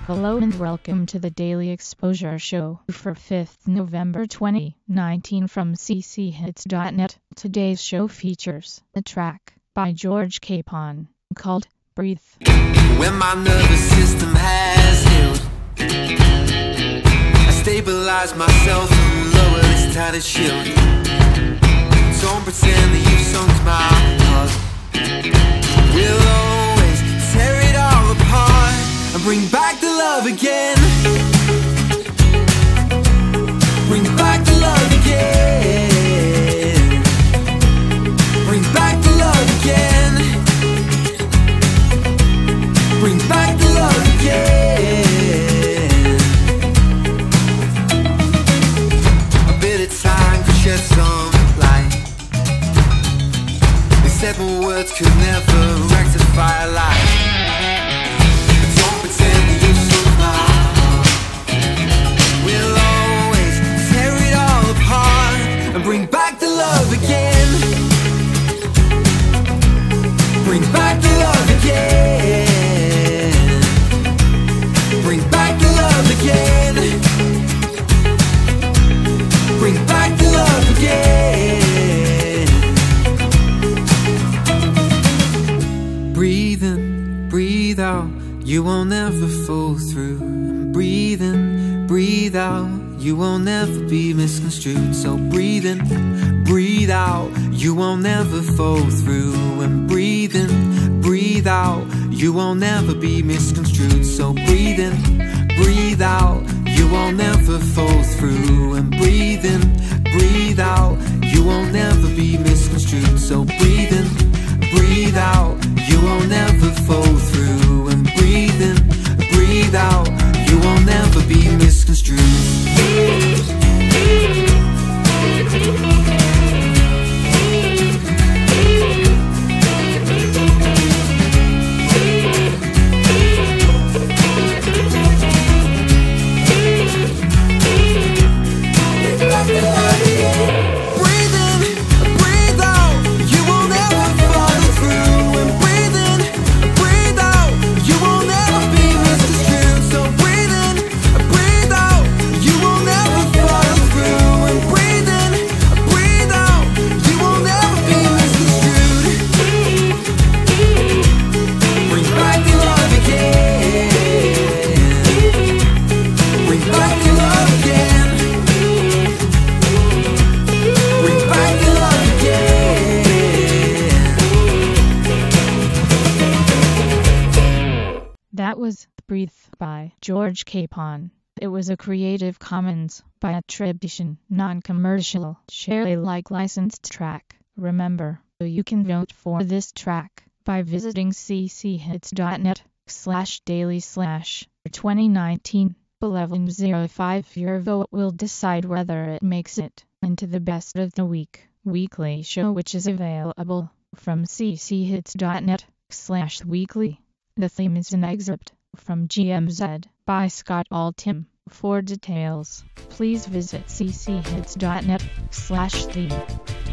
Hello and welcome to the Daily Exposure Show for 5th November 2019 from cchits.net. Today's show features a track by George Capon called Breathe. When my nervous system has healed, I stabilize myself and lower this tattered shield. Don't pretend that you've sunk my heart. We'll always tear it all apart and bring back the love again. Bring back the love again. Bring back the love again. Bring back the love again. A bit of time to shed some light. They said my words could never rectify a lie. Don't pretend that you took my heart. We'll always tear it all apart and bring back the love again. Bring back the love again. Bring back the love again. Bring back the love again. Breathe in, breathe out, you won't ever fall through. And breathe in, breathe out, you won't ever be misconstrued. So breathe in, breathe out, you won't ever fall through. And breathe in, breathe out, you won't ever be misconstrued. So breathe in, breathe out, you won't ever fall through. And breathe in, breathe out, you won't ever be misconstrued. So breathe in, breathe out, you won't ever fall through. And breathe in, breathe out, you won't ever be misconstrued. That was Breathe by George Capon. It was a Creative Commons by attribution, non-commercial, share Alike licensed track. Remember, you can vote for this track by visiting cchits.net/daily/2019-1105. Your vote will decide whether it makes it into the Best of the Week weekly show, which is available from cchits.net/weekly. The theme is an excerpt from GMZ by Scott Altham. For details, please visit cchits.net/theme.